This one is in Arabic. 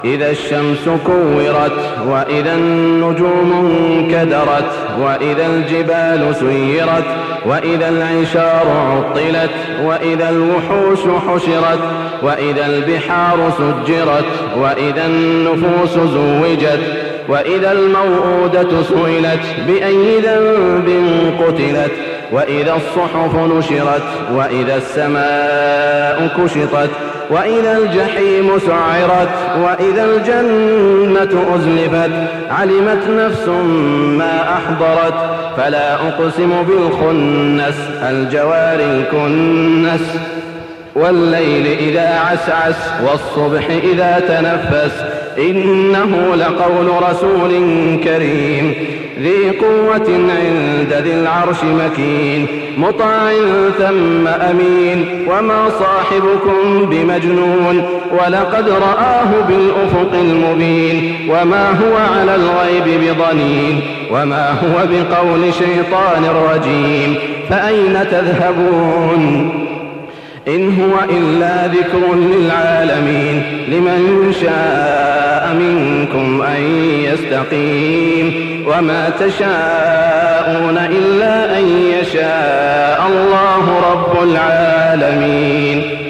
إذا الشمس كورت وإذا النجوم انكدرت وإذا الجبال سيرت وإذا العشار عطلت وإذا الوحوش حشرت وإذا البحار سجرت وإذا النفوس زوجت وإذا الموءودة سئلت بأي ذنب قتلت وإذا الصحف نشرت وإذا السماء كشطت وإذا الجحيم سعرت وإذا الجنة أزلفت علمت نفس ما أحضرت فلا أقسم بالخنس الجوار الكنس والليل إذا عسعس والصبح إذا تنفس إنه لقول رسول كريم ذي قوة عند ذي العرش مكين مطاع ثم أمين وما صاحبكم بمجنون ولقد رآه بالأفق المبين وما هو على الغيب بضنين وما هو بقول شيطان رجيم فأين تذهبون إن هو إلا ذكر للعالمين لمن شاء منكم أن يستقيم وما تشاءون إلا أن يشاء الله رب العالمين.